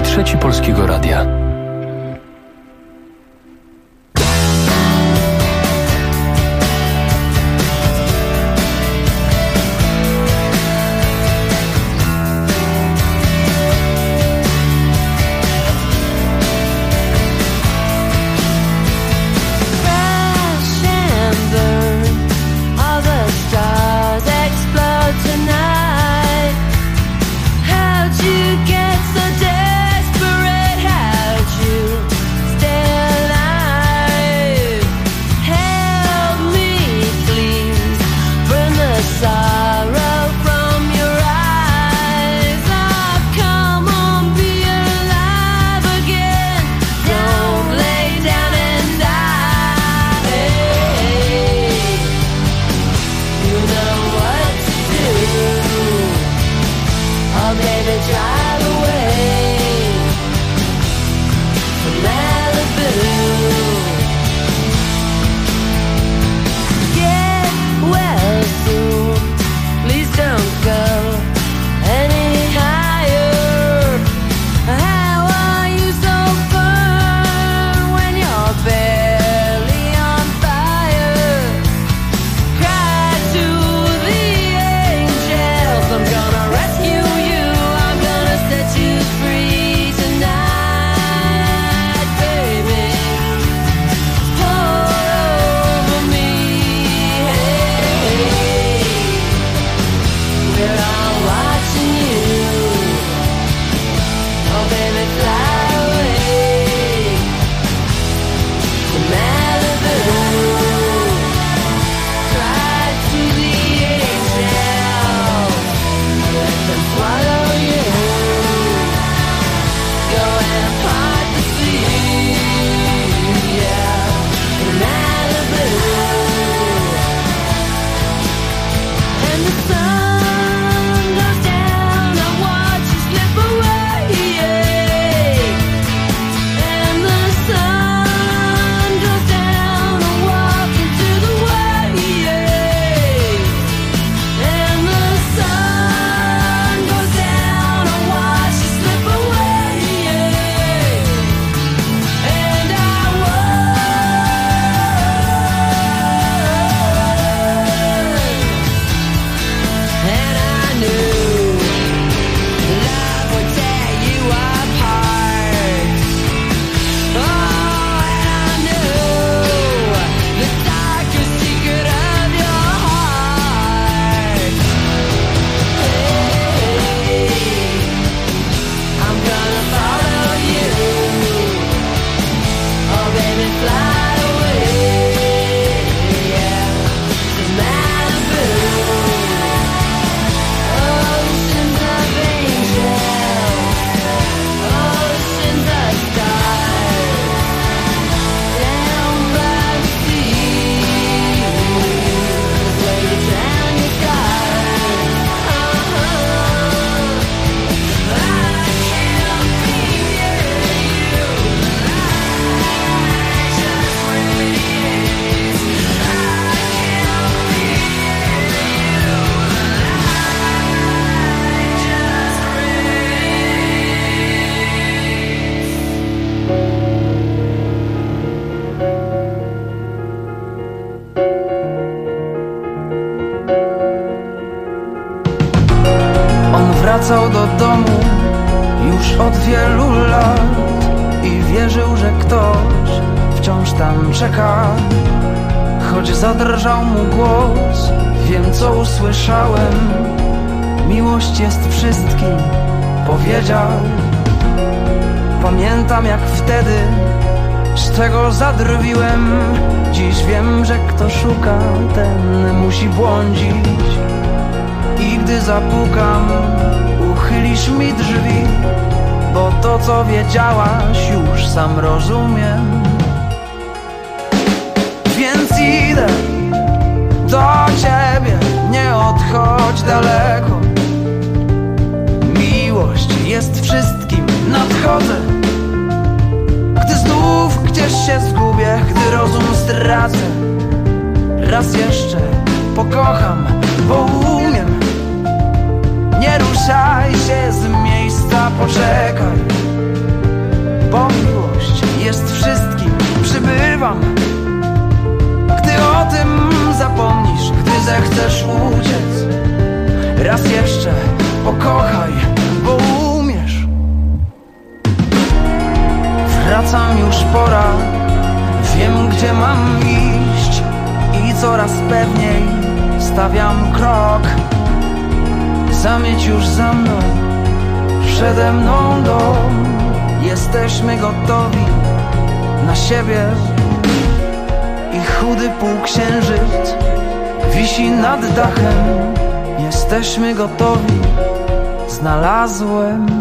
Trzeci Polskiego Radia. Wracał do domu już od wielu lat i wierzył, że ktoś wciąż tam czeka. Choć zadrżał mu głos, wiem co usłyszałem. Miłość jest wszystkim, powiedział. Pamiętam jak wtedy z tego zadrwiłem. Dziś wiem, że kto szuka, ten musi błądzić. I gdy zapukam, uchylisz mi drzwi, bo to co wiedziałaś już sam rozumiem. Więc idę do ciebie, nie odchodź daleko. Miłość jest wszystkim, nadchodzę. Gdy znów gdzieś się zgubię, gdy rozum stracę, raz jeszcze pokocham, bo umiem. Nie ruszaj się z miejsca, poczekaj. zechcesz uciec. Raz jeszcze pokochaj, bo umiesz. Wracam, już pora, wiem gdzie mam iść i coraz pewniej stawiam krok. Zamieć już za mną, przede mną dom. Jesteśmy gotowi na siebie i chudy półksiężyc wisi nad dachem. Jesteśmy gotowi, znalazłem.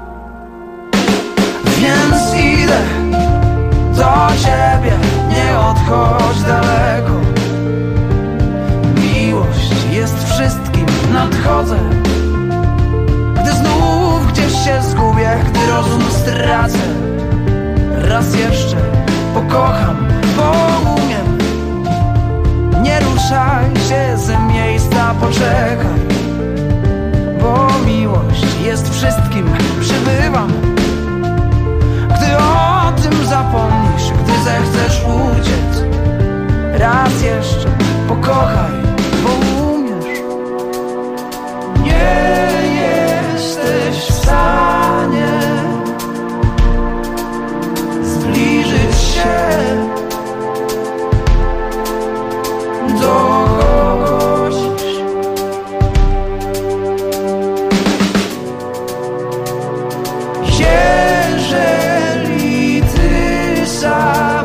Więc idę do ciebie, nie odchodź daleko. Miłość jest wszystkim, nadchodzę. Gdy znów gdzieś się zgubię, gdy rozum stracę. Raz jeszcze pokocham, bo umiem. Nie ruszaj się ze miejsca, poczekaj. Bo miłość jest wszystkim, przybywam. Gdy o tym zapomnisz, gdy zechcesz uciec. Raz jeszcze pokochaj, bo umiesz. Nie jesteś w stanie zbliżyć się do kogoś. Jeżeli ty sam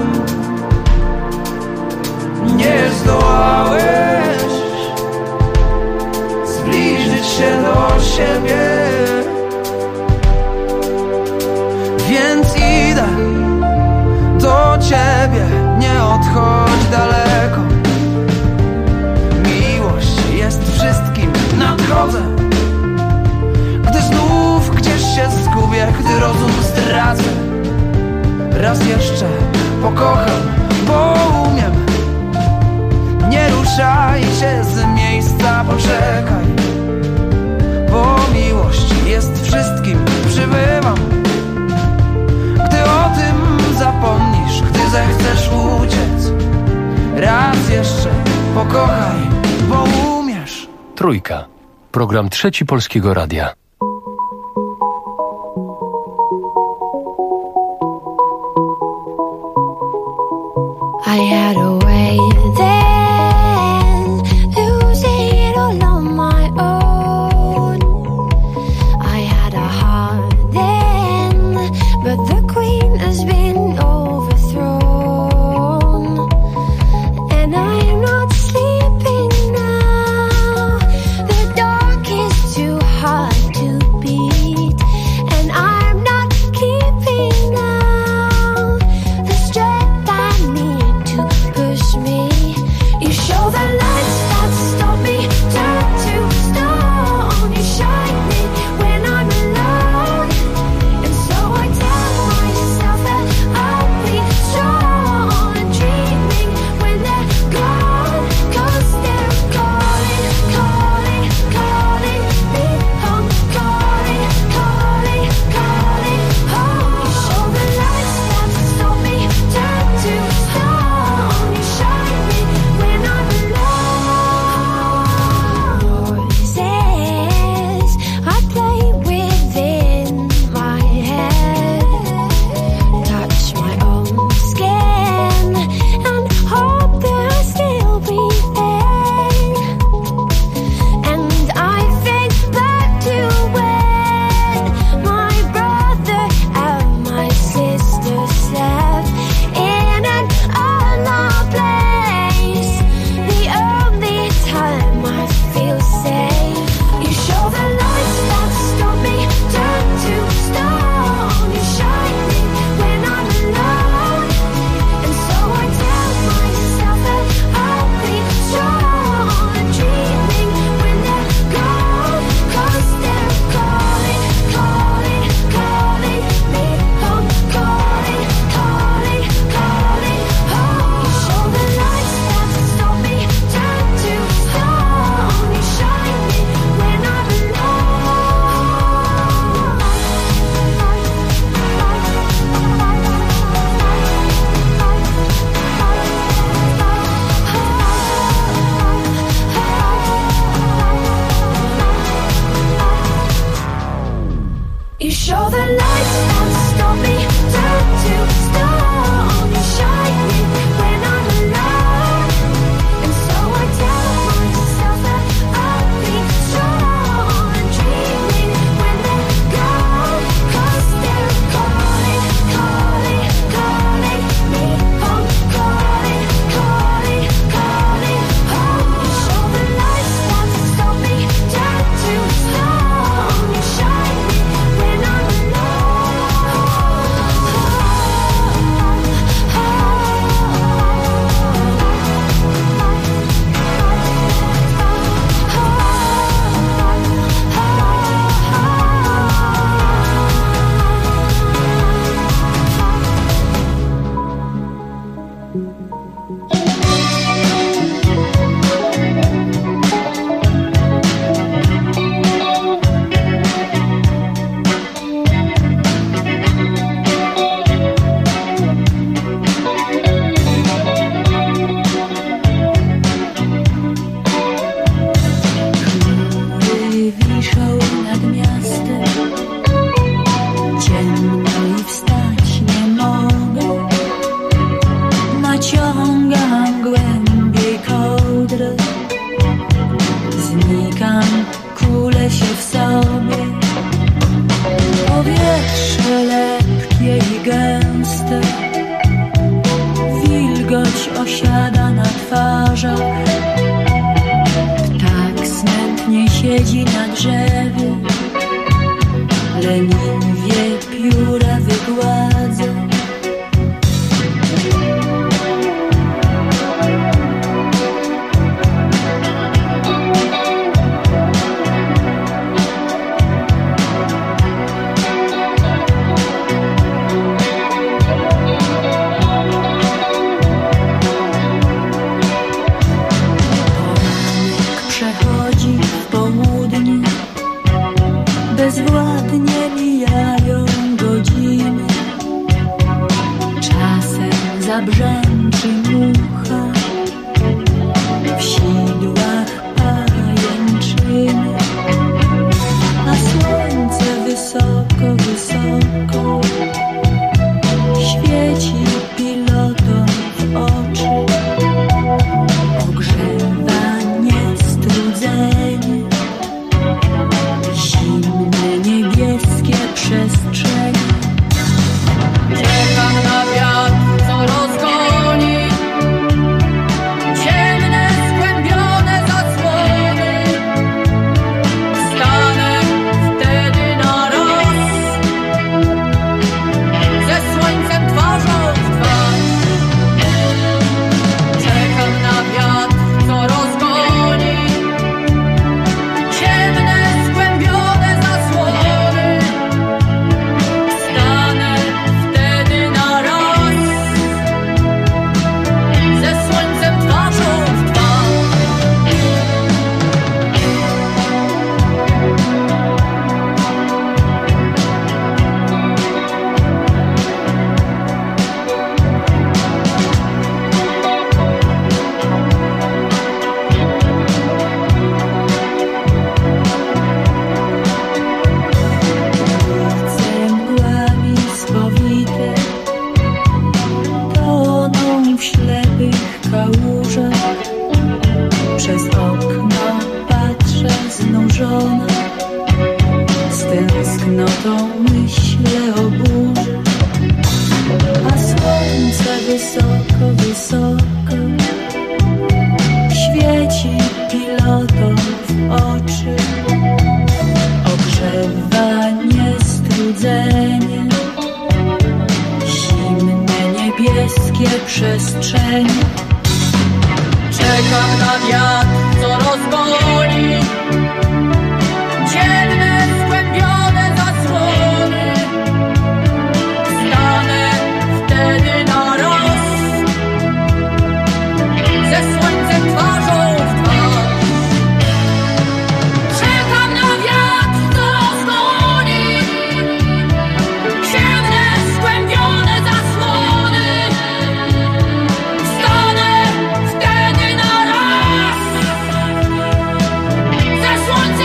nie zdołałeś zbliżyć się do siebie, więc idę do ciebie, nie odchodź daleko. Miłość jest wszystkim, nadchodzę. Gdy znów gdzieś się zgubię, gdy rozum zdradzę. Raz jeszcze pokocham, bo umiem. Nie ruszaj się z miejsca, poczekaj. Bo miłość jest wszystkim, przybywam. Gdy o tym zapomnisz, gdy zechcesz uciec. Raz jeszcze pokochaj, bo umiesz. Trójka. Program Trzeci Polskiego Radia. I had a way then, losing it all on my own. I had a heart then, but the queen has been overthrown. And I am not sleeping now, the dark is too hard to Show the lights that stop me, turn to stone. You shine me when I'm alone, and so I tell myself that I'll be strong and dreaming when they're gone. 'Cause they're calling, calling, calling me home, calling, calling, calling home. You show the lights that stop me, turn to stone. You shine me when I'm wiszą nad miastem, ciemno i wstać nie mogę. Naciągam głębiej kołdrę, znikam, kulę się w sobie. Powietrze lepkie i gęste, wilgoć osiada na twarzach. Ptak smętnie siedzi na drzewie, leniwie pióra wygładza. Przechodzi w południe, bezwładnie mijają godziny. Czasem zabrzęczy mucha, w sidłach pajęczyny, a słońce wysoko, wysoko świeci pilotom w oczy. Ogrzewanie, strudzenie, zimne, niebieskie przestrzenie. Czekam na wiatr, co rozgoni ciemne, skłębione zasłony. Stanę wtedy na raz ze słońcem twarzą w twarz. Czekam na wiatr, co rozgoni ciemne, skłębione zasłony. Stanę wtedy na raz ze słońcem twarzą w twarz. Ulice mgłami spowite toną w ślepych kałużach. Przez okno patrzę znużona, z tęsknotą myślę o burzy. A słońce wysoko, wysoko świeci pilotom w oczy. Ogrzewanie, strudzenie, zimne, niebieskie przestrzenie. Czekam na wiatr, co rozgoni ciemne, skłębione zasłony. Stanę wtedy na raz ze słońcem twarzą w twarz. Czekam na wiatr, co rozgoni ciemne, skłębione zasłony. Stanę wtedy na raz ze słońcem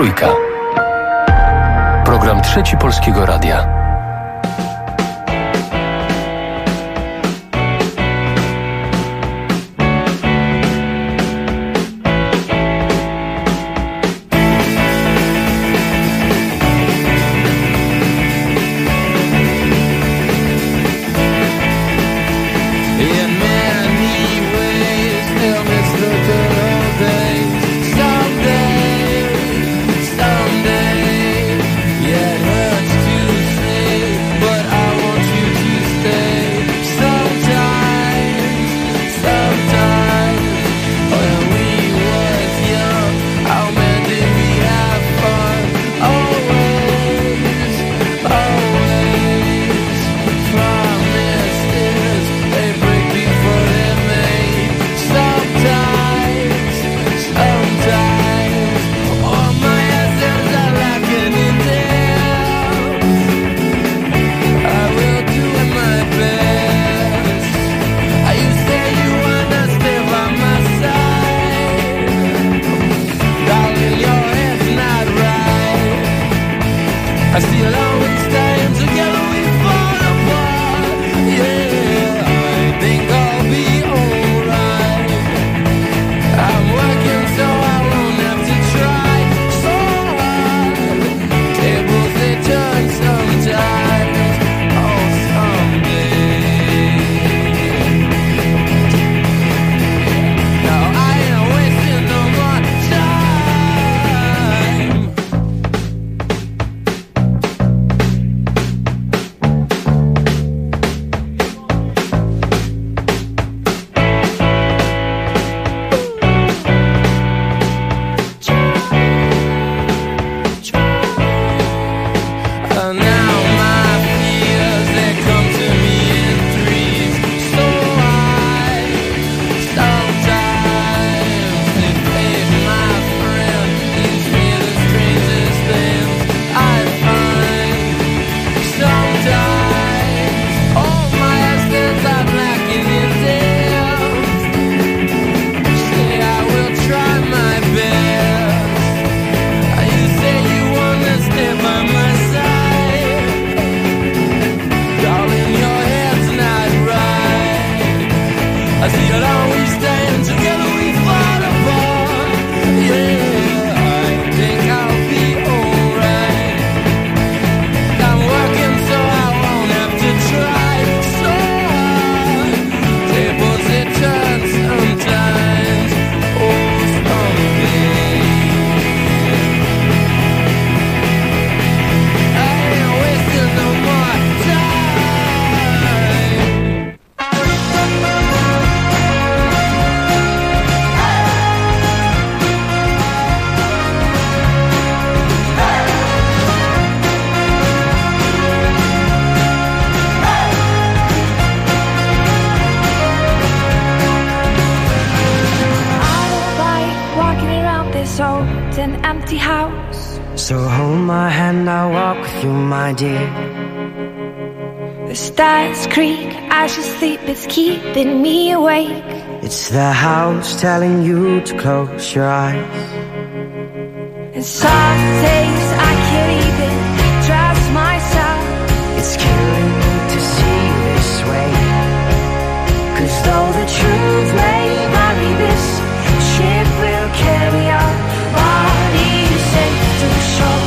Trójka. Program Trzeci Polskiego Radia. So hold my hand, I'll walk with you, my dear. The stars creak as you sleep, it's keeping me awake. It's the house telling you to close your eyes. And some days I can't even trust myself. It's killing me to see you this way. 'Cause though the truth may vary, this ship will carry our bodies safe to shore.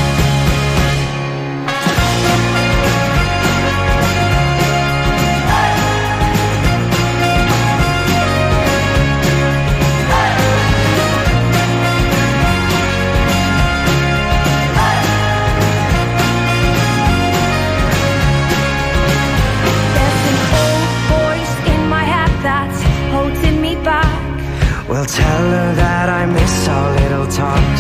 Well, tell her that I miss our little talks.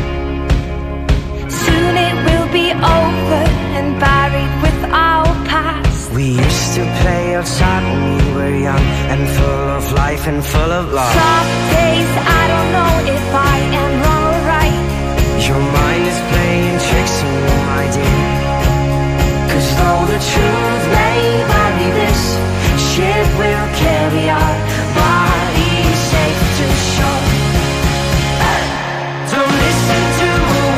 Soon it will be over and buried with our past. We used to play outside when we were young and full of life and full of love. Some days I don't know if I am wrong or right. Your mind is playing tricks on you, my dear. 'Cause though the truth may vary, this ship will carry our bodies safe to shore. Don't listen to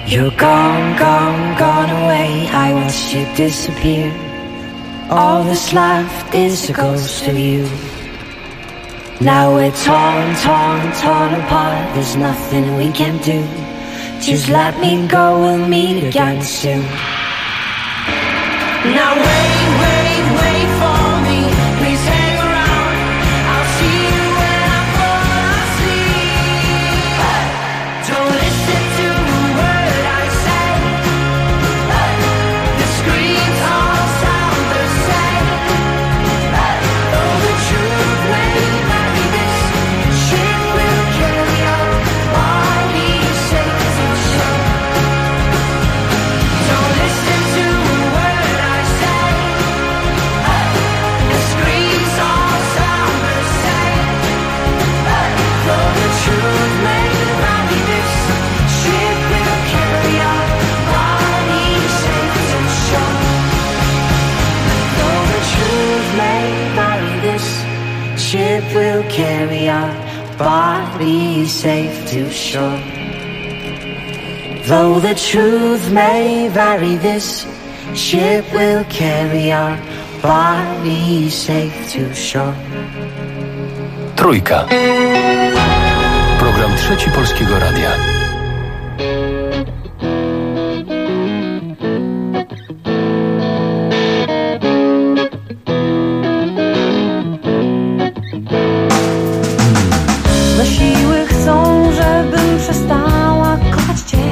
You're gone, gone, gone away. I watched you disappear. All that's left is a ghost of you. Now we're torn, torn, torn apart. There's nothing we can do. Just let me go, we'll meet again soon. Now wait, wait, wait for me. Please hang around. I'll see you when I fall asleep. Don't listen to a word I say. The screams all sound the same. Though the truth may vary, this ship will carry our bodies safe to shore. Don't listen to a word I say. The screams all sound the same. Though the truth may vary, this ship will carry our bodies safe to shore. Though the truth may vary, this ship will carry our bodies safe to shore. Though the truth may vary, this ship will carry our bodies safe to shore. Trójka. Program Trzeci Polskiego Radia. Złe siły chcą, żebym przestała kochać cię.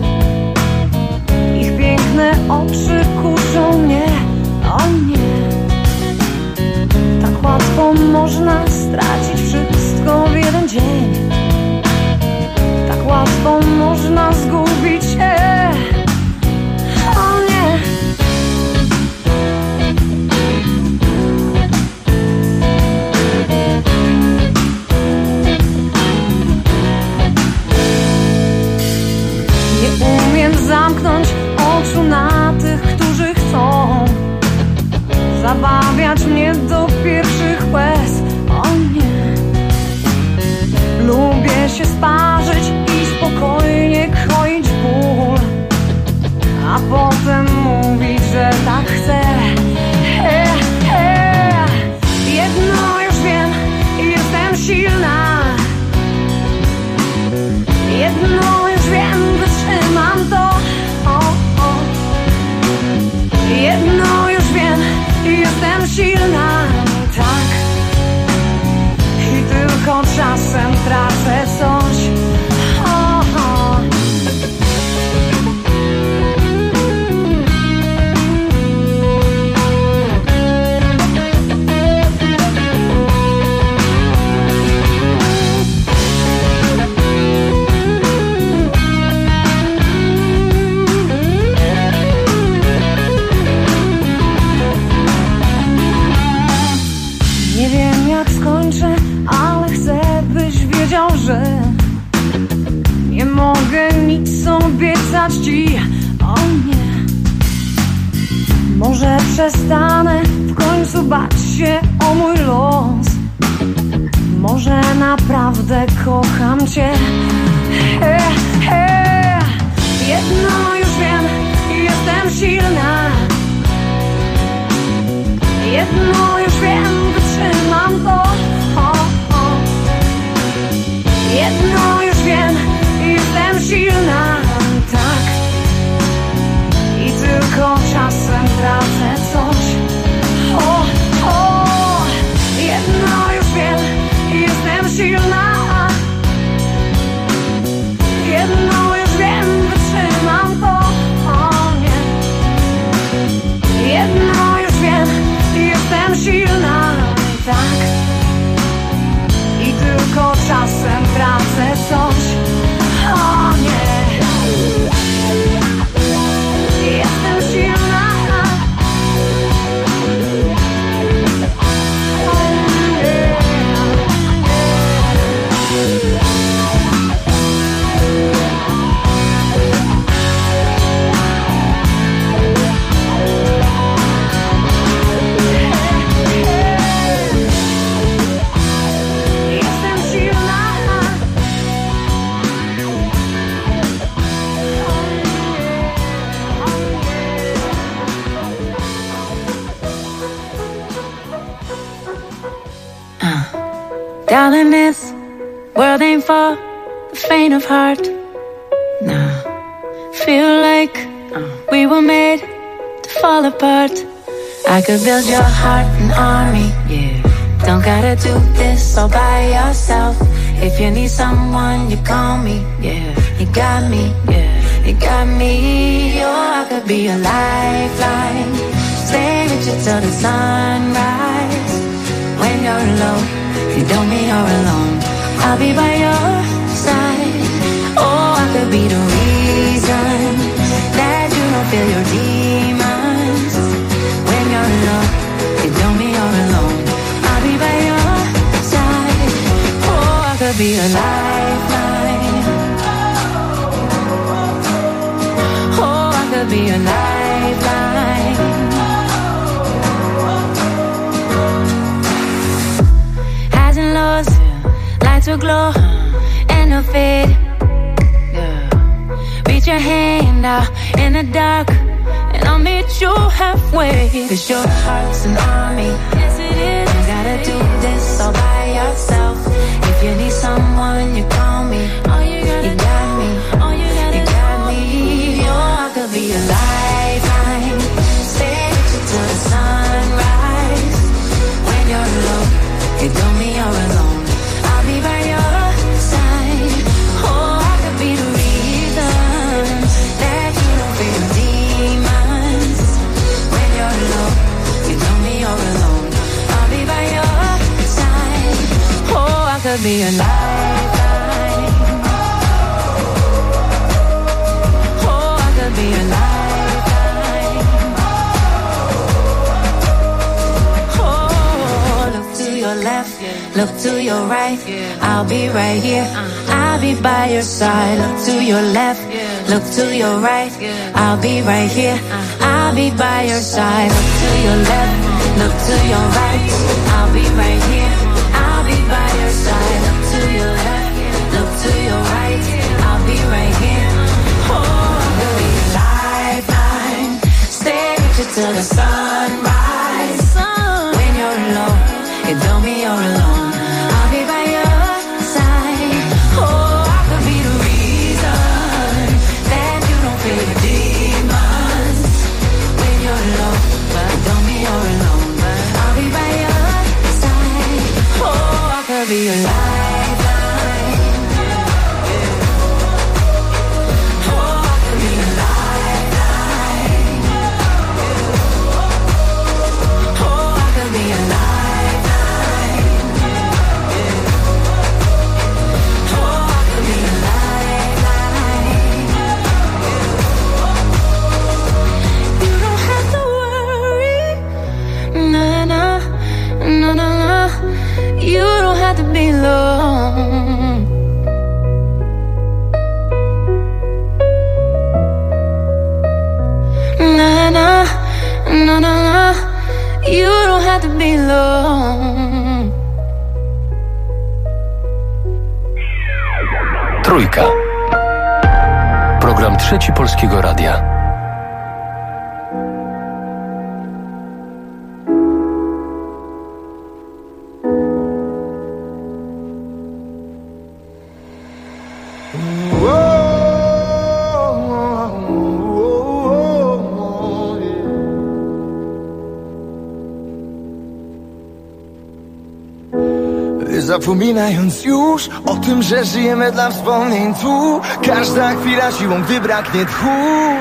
Ich piękne oczy kuszą mnie, o nie. Tak łatwo można stracić wszystko w jeden dzień. Tak łatwo można zgubić się, o nie. Nie umiem zamknąć oczu na tych, którzy chcą zabawiać mnie do pierwszych łez, o nie. Lubię się sparzyć i spokojnie kroić ból, a potem mówić, że tak chcę. Jedno już wiem, jestem silna. Jedno już wiem, wytrzymam to. Jedno już wiem, jestem silna, tak. I tylko czasem tracę coś. Nie wiem jak skończę, ale chcę, byś wiedział, że nie mogę nic obiecać ci, o nie. Może przestanę w końcu bać się o mój los. Może naprawdę kocham cię. Jedno już wiem, jestem silna. Jedno już wiem, wytrzymam to. Jedno już wiem, jestem silna, tak. I tylko czasem tracę coś. Jedno już wiem, jestem silna. Jedno już wiem, wytrzymam to. Nie. Jedno już wiem, jestem silna, tak. I tylko czasem tracę coś. O nie. Jestem silna. Jestem silna. Darling, this world ain't for the faint of heart. Nah, feel like we were made to fall apart. I could build your heart an army, yeah. Don't gotta do this all by yourself. If you need someone, you call me, yeah. You got me, yeah. You got me, oh, I could be a lifeline. Stay with you till the sunrise. When you're alone, you don't mean you're alone. I'll be by your side. Oh, I could be the reason that you don't feel your demons. When you're alone, you don't mean you're alone. I'll be by your side. Oh, I could be a lifeline. Oh, I could be a lifeline. Highs and lows, lights will glow and they'll fade. Reach your hand out in the dark and I'll meet you halfway. 'Cause your heart's an army. Yes, it is. You gotta do this all by yourself. If you need someone, you call me. You got me. You got me. Oh, I could be a lifeline. Stay with you till the sunrise. When you're alone, you don't mean you're alone. I'll be by your side. Oh, I could be the reason that you don't feel demons. When you're alone, you don't mean you're alone. I'll be by your side. Oh, I could be a lifeline. Oh, I could be a lifeline. Oh, look to your left, look to your right. I'll be right here. I'll be by your side. Look to your left, look to your right. I'll be right here. I'll be by your side. Look to your left, look to your right. I'll be right here. I'll be by your side. Look to your left, look to your right. I'll be right here. Oh, I could be a lifeline. Stay with you till the sunrise. When you're alone, it don't mean you're alone. I'll be by your side. Oh, I could be the reason that you don't feel your demons. When you're alone, it don't mean you're alone. I'll be by your side. Oh, I could be a lifeline. Oh, I could be a lifeline. Oh, I could be a lifeline. Oh, I could be a lifeline. You don't have to worry. Nah, nah, nah, nah, nah. You don't have to be alone. Nah, nah, nah, nah, nah. You don't have to be alone. Trójka. Program Trzeci Polskiego Radia. Zapominając już o tym, że żyjemy dla wspomnień tu. Każda chwila siłą, gdy braknie tchu.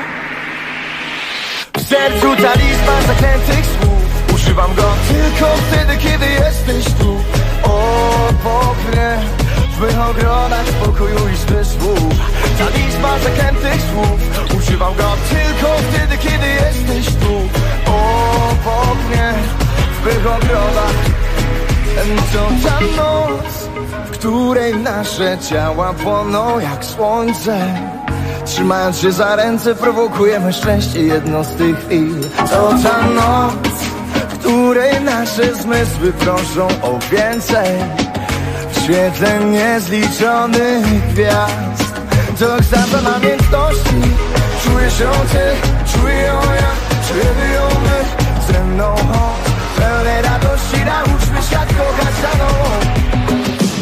W sercu talizman zaklętych słów. Używam go tylko wtedy, kiedy jesteś tu. Obok mnie, w mych ogrodach spokoju i zmysłu. Talizman zaklętych słów. Używam go tylko wtedy, kiedy jesteś tu. Obok mnie, w mych ogrodach. To ta noc, w której nasze ciała płoną jak słońce. Trzymając się za ręce prowokujemy szczęście jedną z tych chwil. To ta noc, w której nasze zmysły proszą o więcej. W świetle niezliczonych gwiazd. To gwiazda namiętności. Czujesz ją ty, czuję ją ja, czujemy ją my. Ze mną chodź, pełnej radości nauczmy świat kochać za nową.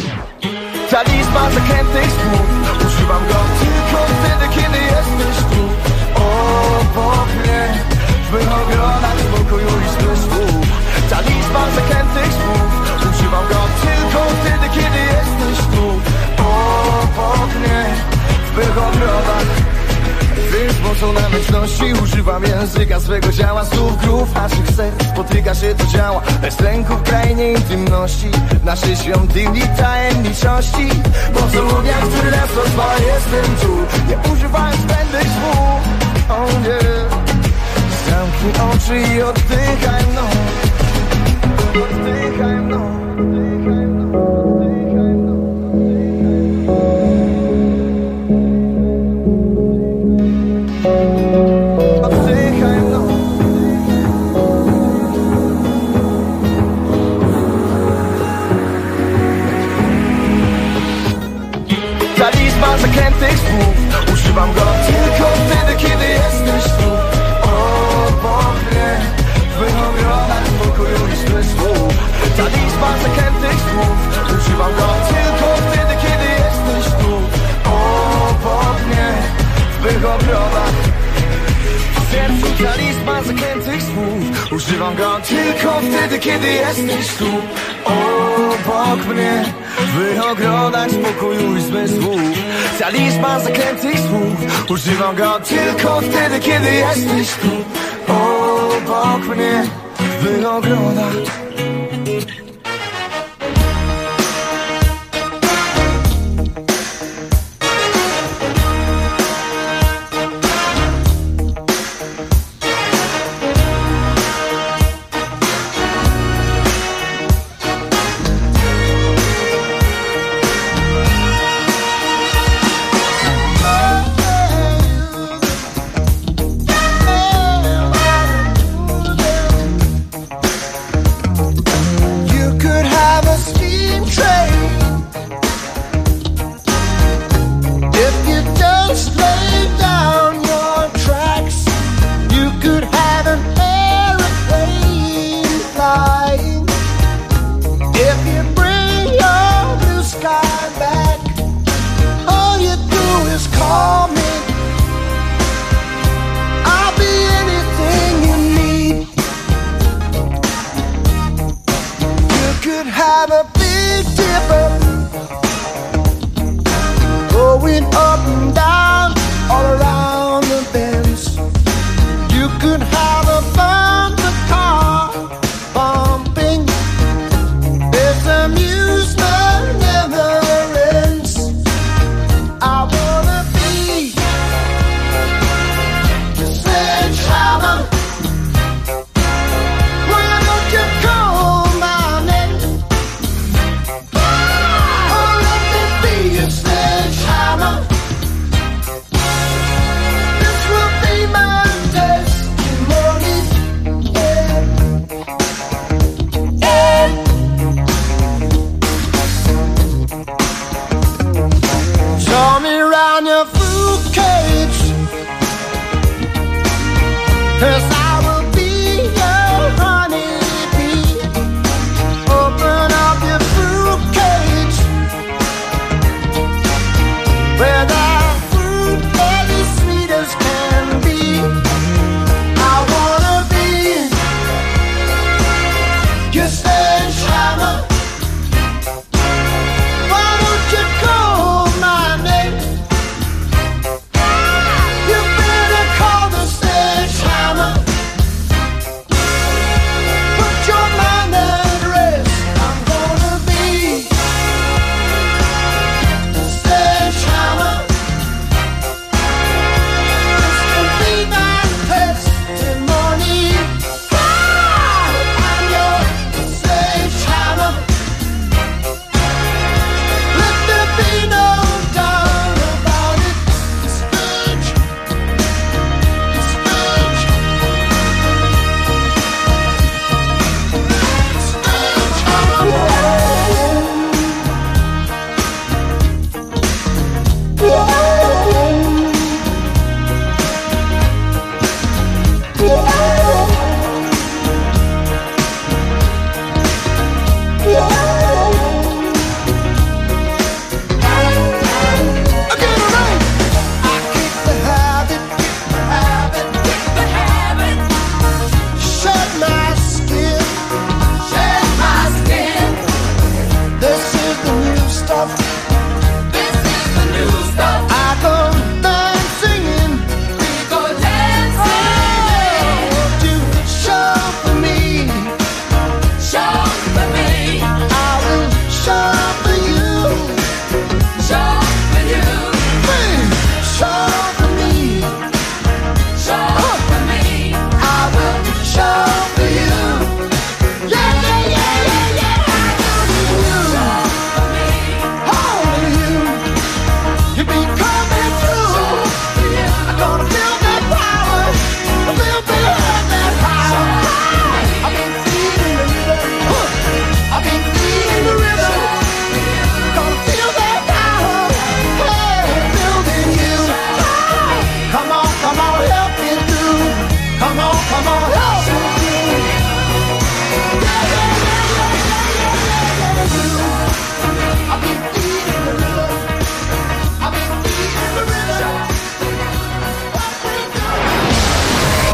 zakrętych słów. Używam go tylko wtedy, kiedy jesteś tu obok mnie. W mych ogrodach spokoju i zmysłu. Talizman zakrętych słów. Używam go tylko wtedy, kiedy jesteś tu obok mnie. W mych ogrodach z mocą na męczności używam języka swego ciała. Słów grów naszych serc spotyka się to działa. Bez lęku w krainie intymności, naszej świątyni tajemniczości. Pocałunek, który raz rozwala, jestem tu. Nie używając zbędnych słów. Oh yeah. Zamknij oczy i oddychaj mną. Oddychaj mną. Zakrętych słów. Używam go tylko wtedy, kiedy jesteś tu obok mnie. W mych ogrodach spokoju i zmysłu. Talizman zakrętych słów. Używam go tylko wtedy, kiedy jesteś tu obok mnie. W mych ogrodach w sercu talizman zakrętych słów. Używam go tylko wtedy, kiedy jesteś tu obok mnie. W mych ogrodach spokoju i zmysłu. Talizman zakrętych słów. Używam go tylko wtedy, kiedy jesteś tu obok mnie. W mych ogrodach.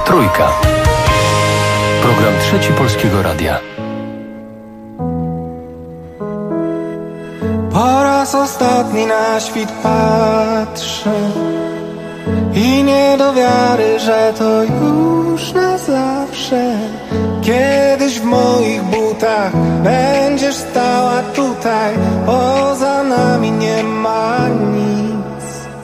Trójka. Program Trzeci Polskiego Radia. Po raz ostatni na świt patrzę i nie do wiary, że to już na zawsze. Kiedyś w moich butach będziesz stała tutaj, poza nami nie ma nic.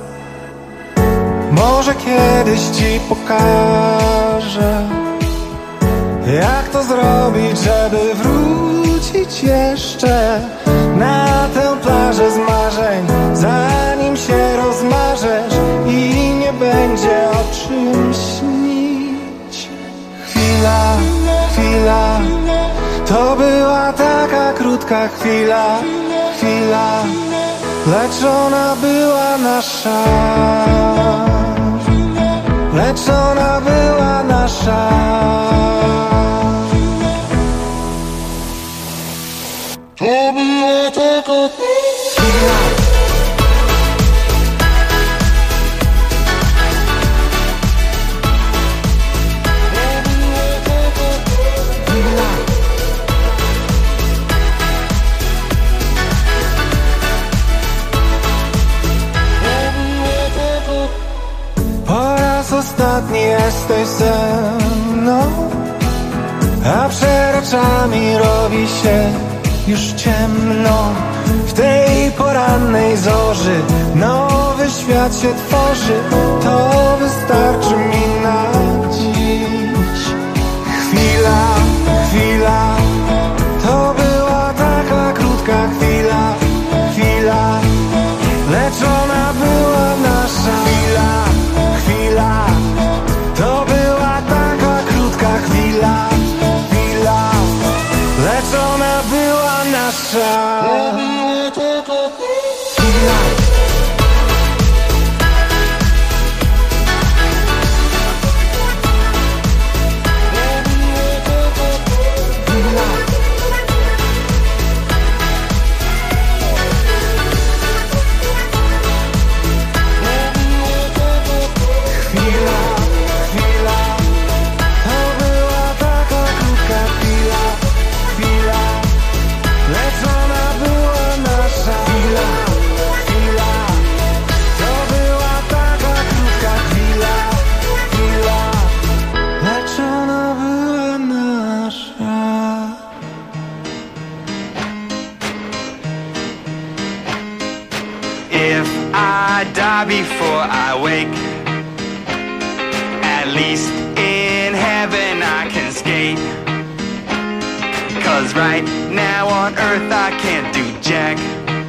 Może kiedyś ci pokażę, jak to zrobić, żeby wrócić jeszcze na tę plażę z marzeń, zanim się rozmarzesz i nie będzie o czym śnić. Chwila, chwila, to była taka krótka chwila, chwila, lecz ona była nasza, lecz ona była nasza. To była taka chwila. Po raz ostatni jesteś ze mną, a przed oczami robi się już ciemno. W tej porannej zorzy nowy świat się tworzy. To wystarczy mi na dziś. Chwila, chwila, to była taka krótka chwila, chwila, lecz ona była nasza. Chwila, chwila, to była taka krótka chwila, chwila, lecz ona była nasza. Chwila. If I die before I wake, at least in heaven I can skate. 'Cause right now on earth I can't do jack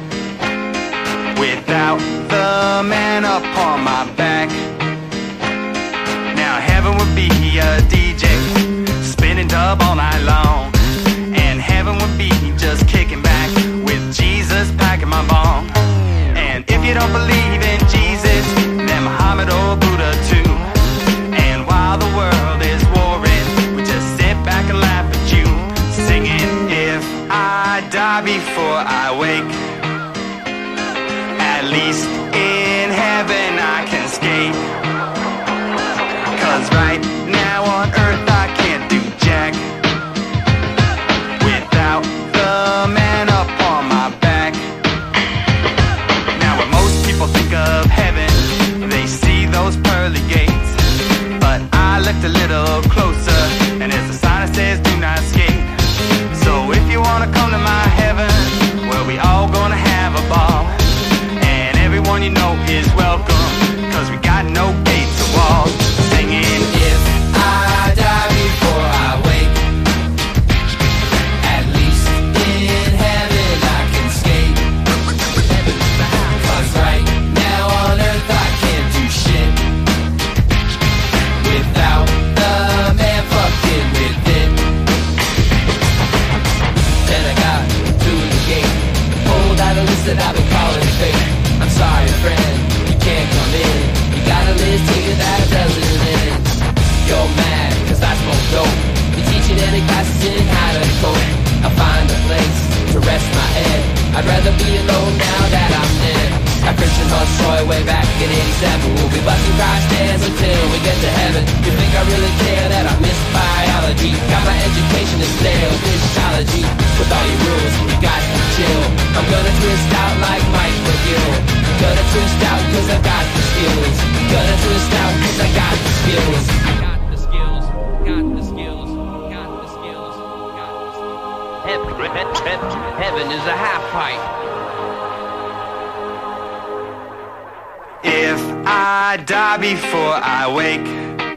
without the man upon my back. Now heaven would be a DJ spinning dub all night long, and heaven would be just kicking back with Jesus packing my bong. And if you don't believe in Jesus, then Muhammad or Buddha too. And while the world is warring, we just sit back and laugh at you, singing, if I die before I wake, at least in heaven I can skate. 'Cause right now on earth I can't do jack without the man upon my back. Now when most people think of heaven, they see those pearly gates, but I looked a little closer, and there's a sign that says do not skate. So if you wanna come to my heaven, well, we all gonna have a ball, and everyone you know is welcome, 'cause we got no gates or walls. Singing, if I die before I wake, at least in heaven I can skate. 'Cause right now on earth I can't do shit without the man fucking with it. Then I got through the gate, pulled out a list that I've been calling fake. I'm sorry friend, you can't come in. You got a list here that doesn't end. You're mad, 'cause I smoke dope. You're teaching any classes in how to cope. I'll find a place to rest my head. I'd rather be alone now that I'm dead. I Christian Hussoy way back in 27. We'll be busting crash stairs until we get to heaven. You think I really care that I miss biology? Got my education in stale physiology. With all your rules, you got to chill. I'm gonna twist out like Mike McGill. Gonna twist out cause I got the skills. Gonna twist out cause I got the skills. Got the skills, got the skills, got the skills, got the skills. Heaven is a half pipe. If I die before I wake,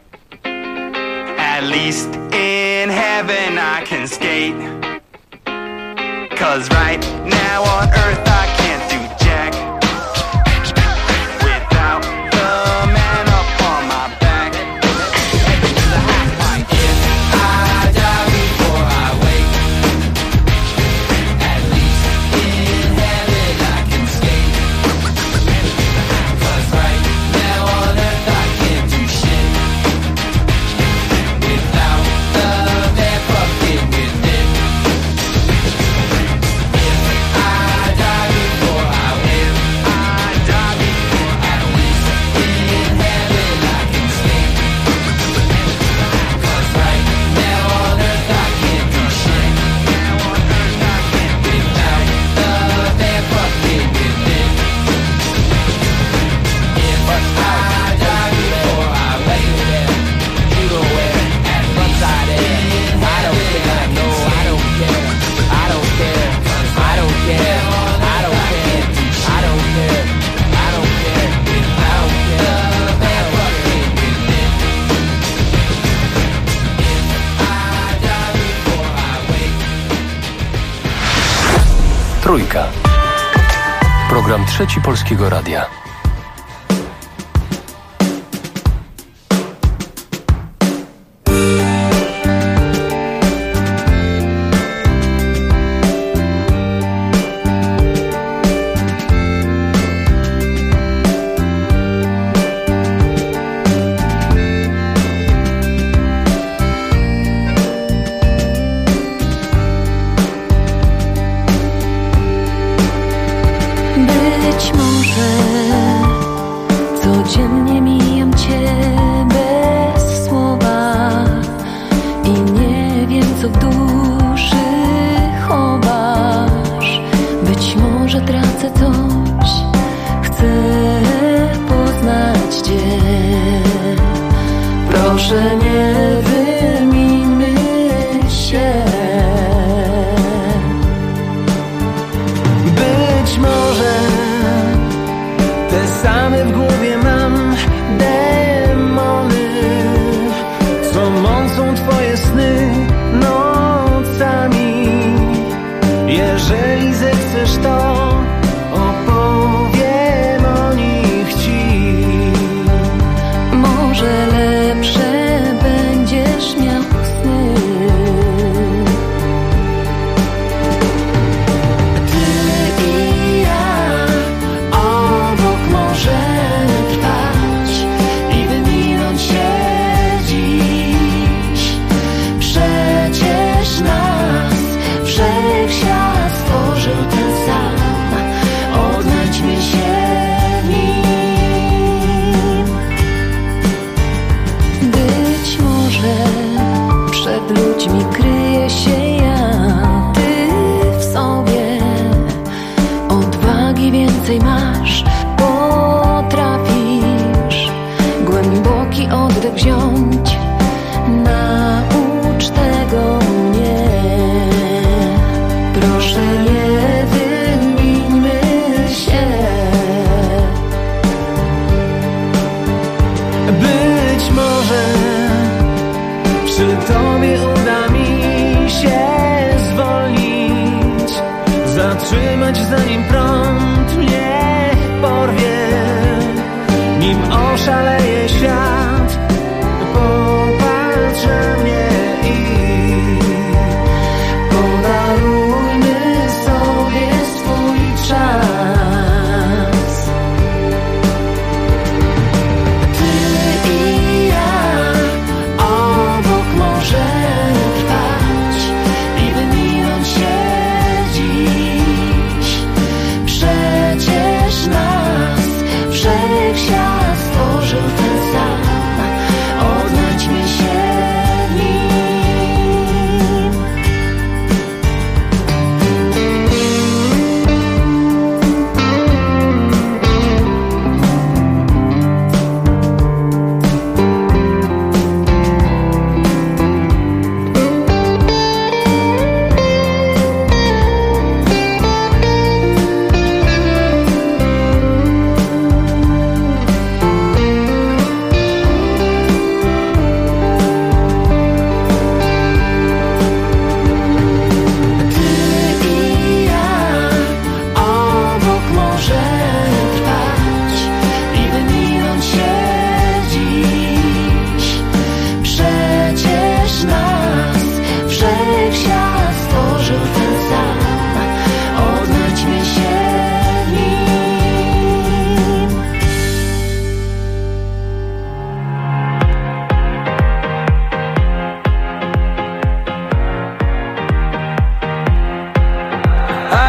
at least in heaven I can skate. 'Cause right now on earth I can't do jack without the man up on my back. Heaven is a half pipe. If I die before I wake, at least in heaven I can skate. 'Cause right now on earth I can't do shit without the man fucking with it. If I die before I live, I die before at least in heaven I can skate. 'Cause right now on earth I can't do shit without the man fucking with it. If I die before I wake, you go where at frontside air. I don't care, no, I don't care, I don't care, I don't care, I don't care, I don't care, I don't care, without the man fucking with it. If I die before I wake. Trójka. Program Trzeci Polskiego Radia. Być może codziennie mijam cię bez słowa i nie wiem, co w duszy chowasz. Być może tracę coś, chcę poznać cię. Proszę, nie wymijmy się. Być może te same w głowie mam demony, co mącą twoje sny nocami. Jeżeli zechcesz, to opowiem o nich ci. Może lepsze będziesz miał sny. Ty i ja obok możemy trwać i wyminąć się dziś. Przecież nas wszechświat stworzył ten sam. Odnajdźmy się w nim. Być może przed ludźmi kryje się ja. Ty w sobie odwagi więcej masz. Potrafisz głęboki oddech wziąć. Naucz tego mnie. Proszę, nie wymińmy się. Być może przy tobie uda mi się zwolnić, zatrzymać zanim prąd mnie porwie. Nim oszaleje świat, popatrz na mnie i podarujmy sobie swój czas. Ty i ja obok możemy trwać i wyminąć się dziś.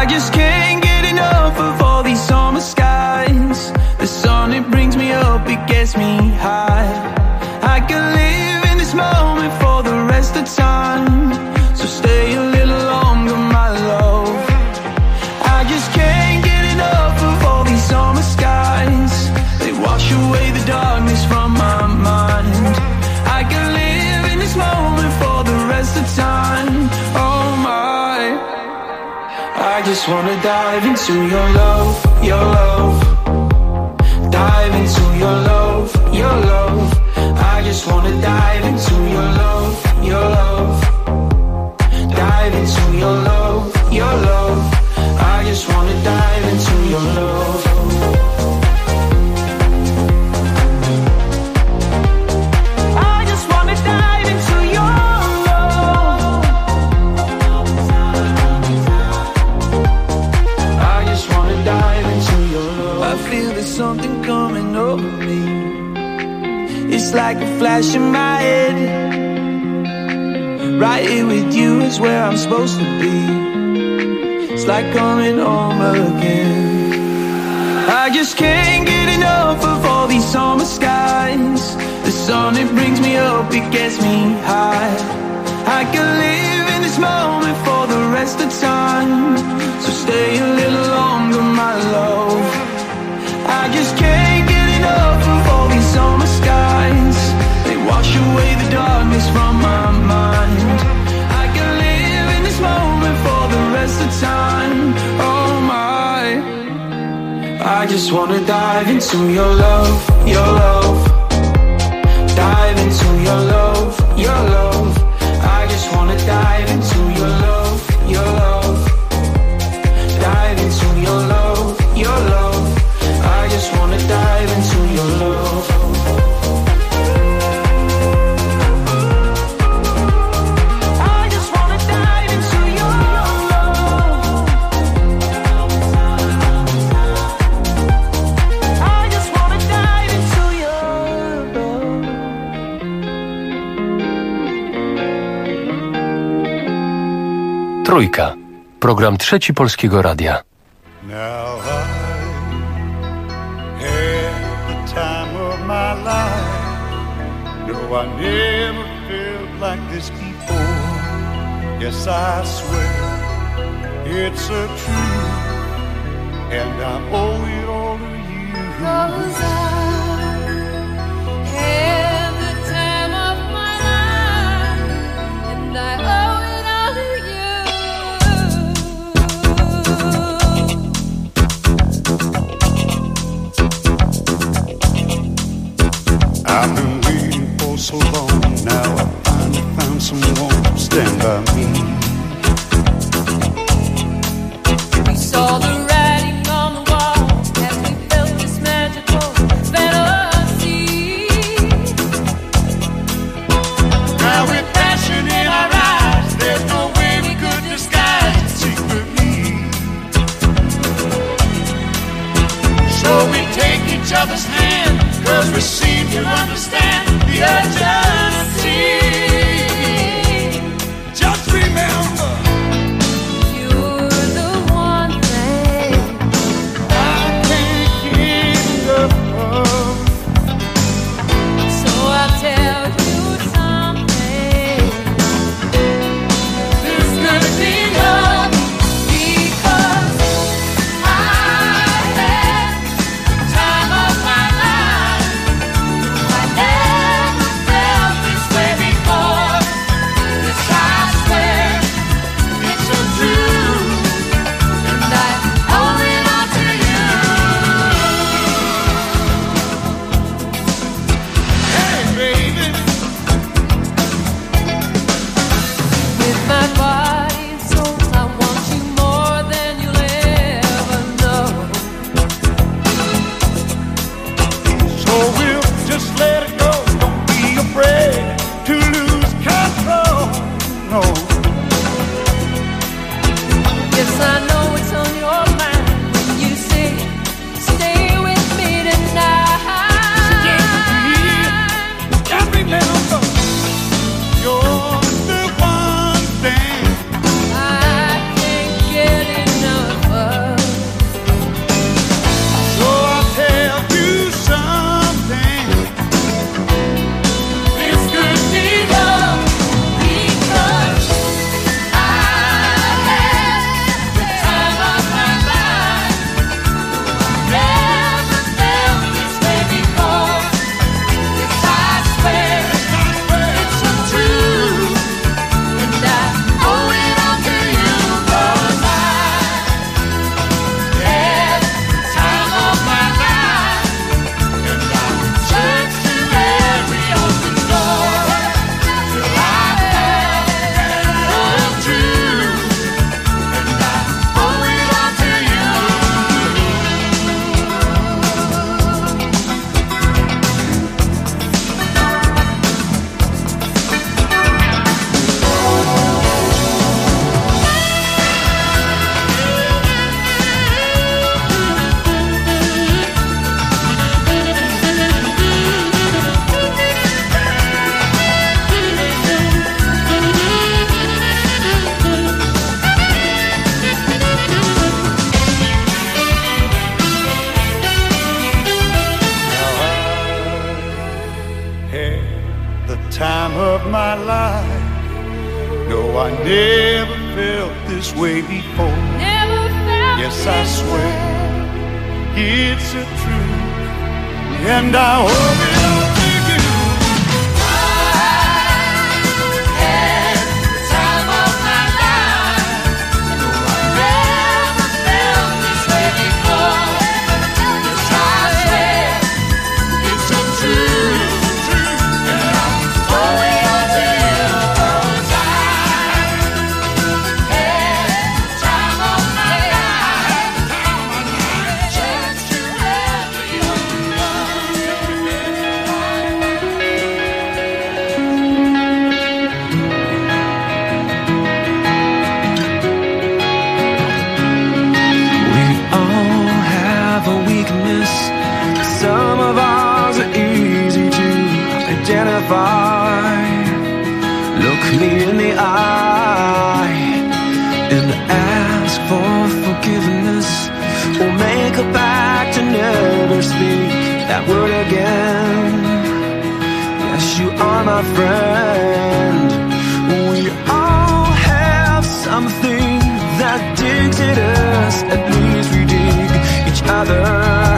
I just can't get enough of all these summer skies. The sun, it brings me up, it gets me high. I can live in this moment for the rest of time. So stay a little longer, my love. I just can't get enough of all these summer skies. They wash away the darkness from my mind. I can live in this moment for the rest of time. Oh my, I just wanna dive into your love, your love. Dive into your love, your love. I just wanna dive into your love, your love. Dive into your love, your love. I just wanna dive into your love. I just wanna dive into your love. I just wanna dive into your love. I feel there's something coming over me. It's like a flash in my head. Right here with you is where I'm supposed to be. It's like coming home again. I just can't get enough of all these summer skies. The sun, it brings me up, it gets me high. I can live in this moment for the rest of time. So stay a little longer, my love. I just can't get enough of all these summer skies. They wash away the darkness from my mind. I can live in this moment for the rest of time. Oh my, I just wanna dive into your love, your love. Dive into your love, your love. I just wanna dive into your love, your love. Dive into your love, your love. I just wanna dive into your love. I just wanna dive into your love. I just wanna dive into your love. Trójka. Program Trzeci Polskiego Radia. Now I had the time of my life. No, I never felt like this before. Yes, I swear it's a truth, and I owe it all to you. 'Cause I had the time of my life, and I owe it all to you. I've been waiting for so long. Now I finally found someone to stand by me. We saw the writing on the wall as we felt this magical fantasy. Now with passion in our eyes, there's no way we could disguise it secretly. So we take each other's hand, 'cause we seem to understand the urgency. Just remember, You're the one thing I can't get enough of. So I'll tell you something. There's gonna be love. Because I had the time of my life. I never felt this way before. Yes, I swear it's a truth, and I owe it all to you. Hey, baby. With my body and soul, I want you more than you'll ever know. So we'll just let it go. Don't be afraid to lose control. No. Yes, I know it's on your mind when you say, stay with me tonight. Just remember, you're the one thing I can't get enough I never felt this way before. Never felt Yes, I this swear way. it's a truth, and I hope it don't take you. I had the time of my life. No, I never felt this way before. Yes, I swear it's a truth, and I'm going until I had the time of my life. Just to have your We all have a weakness. Some of ours are easy to identify. Look me in the eye and ask for forgiveness, or make a pact to never speak that word again. Yes, you are my friend. We all have something that digs at us. At least we dig each other